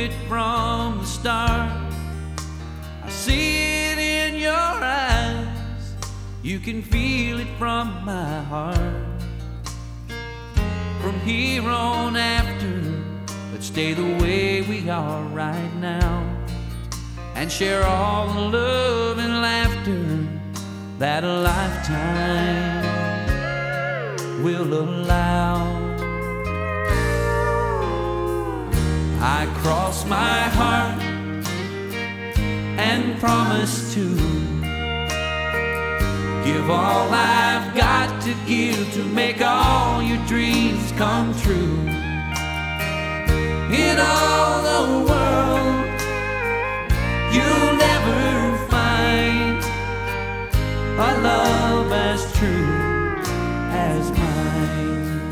it from the start. I see it in your eyes, you can feel it from my heart. From here on after, let's stay the way we are right now, and share all the love and laughter that a lifetime will allow. I cross my heart and promise to give all I've got to give to make all your dreams come true. In all the world, you'll never find a love as true as mine.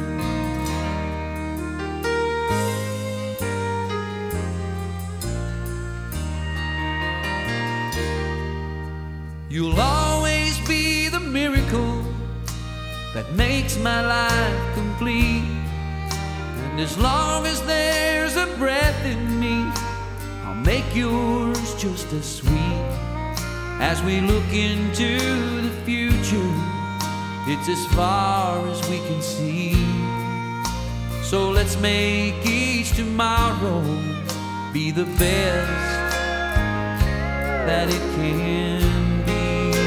You'll always be the miracle that makes my life complete. And as long as there's a breath in me, I'll make yours just as sweet. As we look into the future, it's as far as we can see. So let's make each tomorrow be the best that it can be.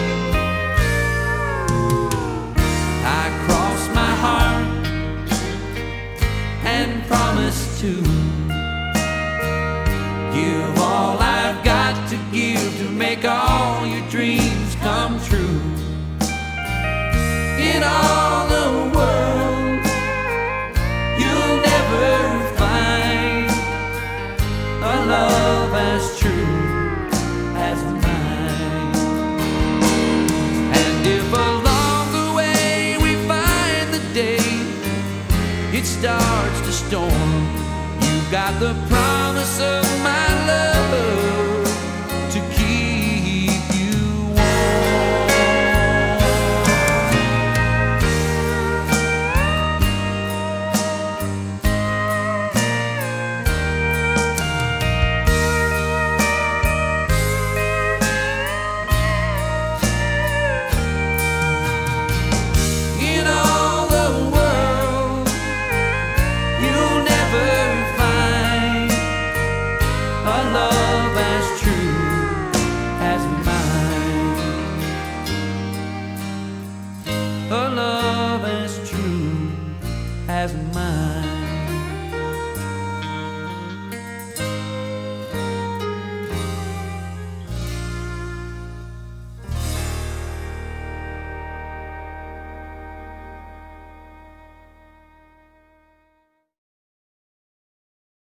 I cross my heart and promise to give all I've got to give to make all your dreams come true. In all the world, you'll never find a love as true as mine. And if along the way we find the day it starts to storm, you've got the promise of my love to keep you warm. In all the world, you'll never find a love as true as mine. A love as true as mine.